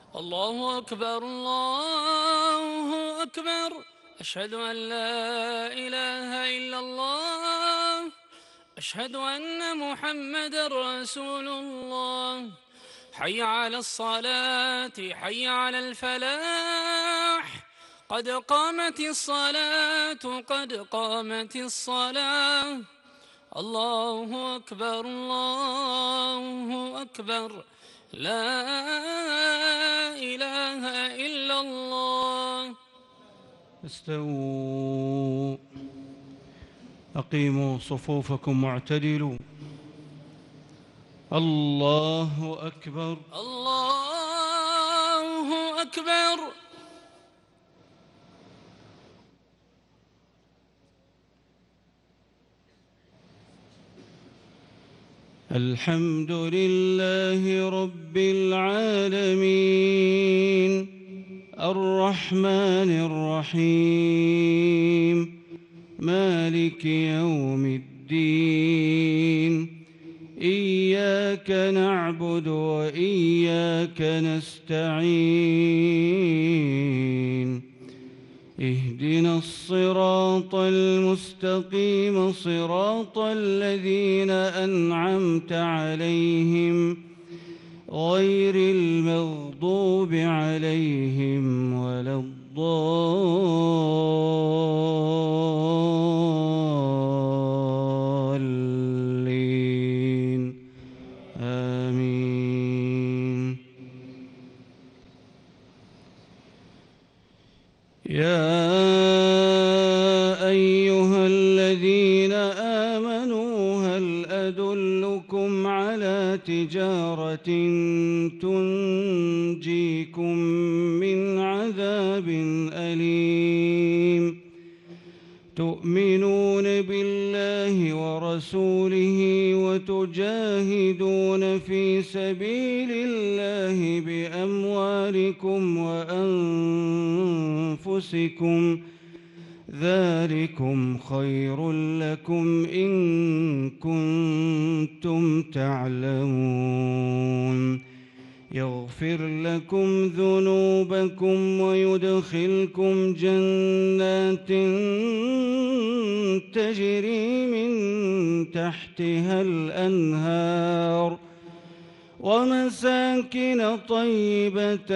الله أكبر الله أكبر. أشهد أن لا إله إلا الله. أشهد أن محمدًا رسول الله. حي على الصلاة حي على الفلاح. قد قامت الصلاة قد قامت الصلاة. الله أكبر الله أكبر. لا إله إلا الله. استووا، أقيموا صفوفكم واعتدلوا. الله أكبر الله أكبر. الحمد لله رب العالمين، الرحمن الرحيم، مالك يوم الدين. إياك نعبد وإياك نستعين. اهدنا الصراط المستقيم، صراط الذين أنعمت عليهم غير المغضوب عليهم ولا الضالين. آمين. يا أيها الذين آمنوا هل أدلكم على تجارة تنجيكم من عذاب أليم؟ تؤمنون بالله ورسوله وتجاهدون في سبيل الله بأموالكم وأنفسكم، ذلكم خير لكم إن كنتم تعلمون. يغفر لكم ذنوبكم ويدخلكم جنات تجري من تحتها الأنهار ومساكن طيبة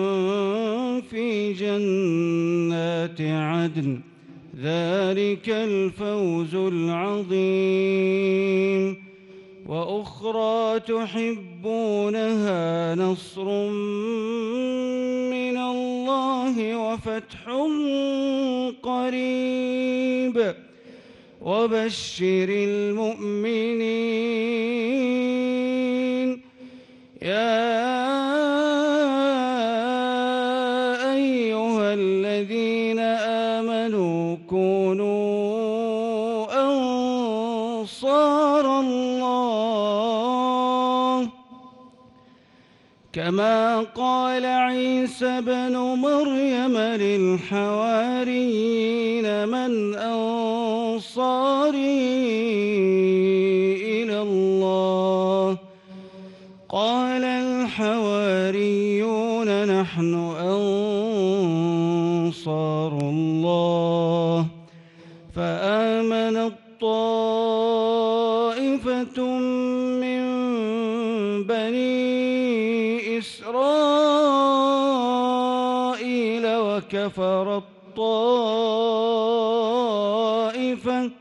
في جنات عدن، ذلك الفوز العظيم. وأخرى تحبونها، نصر من الله وفتح قريب، وبشر المؤمنين. يا أيها الذين آمنوا كونوا أنصار الله كما قال عيسى بن مريم للحواريين من أنصاري إلى الله؟ قال الحواريون نحن أنصار الله. فآمنت طائفة من بني إسرائيل وكفرت طائفة،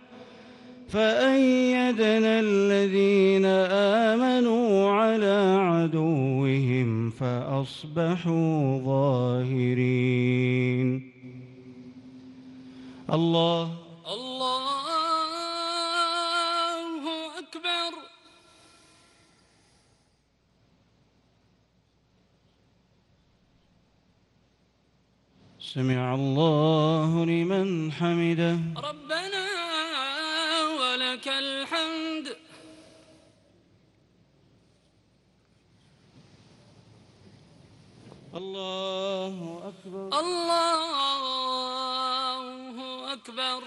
فأيدنا الذين آمنوا على عدوهم فأصبحوا ظاهرين. الله أكبر. سمع الله لمن حمده. ربنا ولك الحمد. الله أكبر الله أكبر.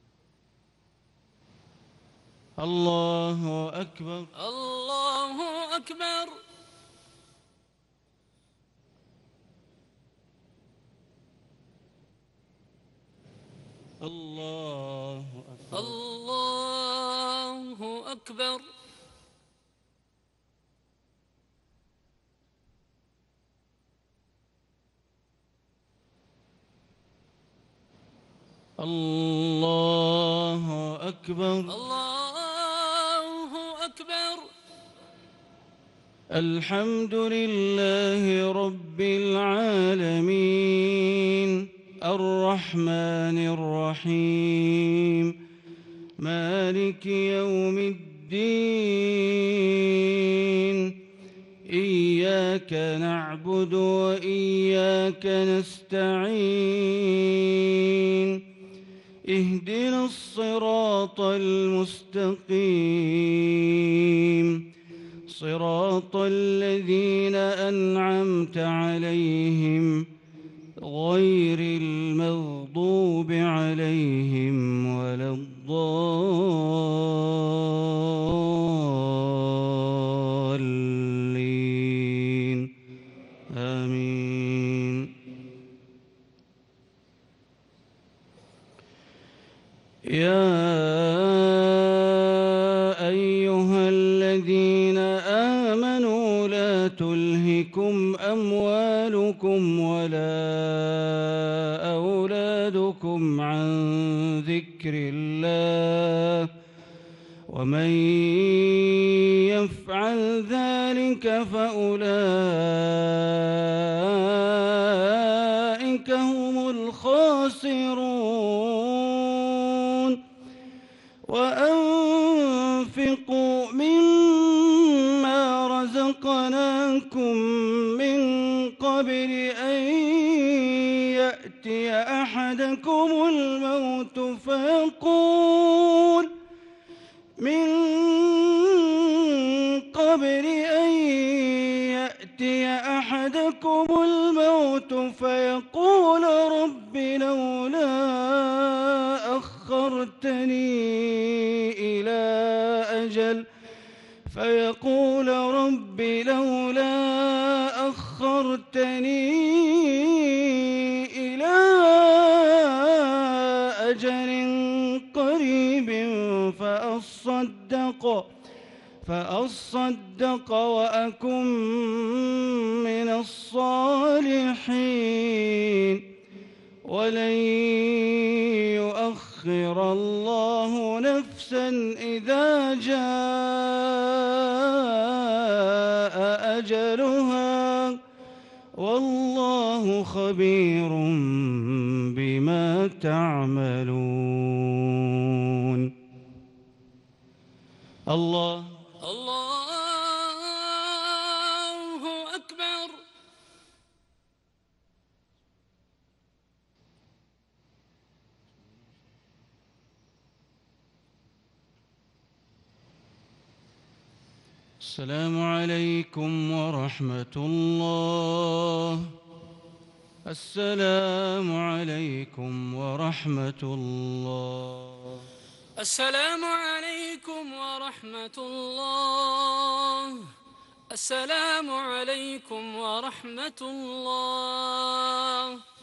الله أكبر الله أكبر الله أكبر الله أكبر الله أكبر الله أكبر الحمد لله رب العالمين الرحمن الرحيم مالك يوم الدين إياك نعبد وإياك نستعين اهدنا الصراط المستقيم صراط الذين أنعمت عليهم غير المغضوب عليهم ولا الضالين آمين يا أيها الذين آمنوا لا تلهكم أموالكم ولا أولادكم عن ذكر الله ومن يفعل ذلك فأولئك هم الخاسرون وأنفقوا مما رزقناكم من قبل أن يأتي أحدكم الموت فيقول رب لولا أخرتني إلى أجل قريب فأصدق وأكن من الصالحين ولن يؤخر الله نفسا إذا جاء أجلها والله خبير بما تعملون الله أكبر السلام عليكم ورحمة الله السلام عليكم ورحمة الله السلام عليكم ورحمة الله السلام عليكم ورحمة الله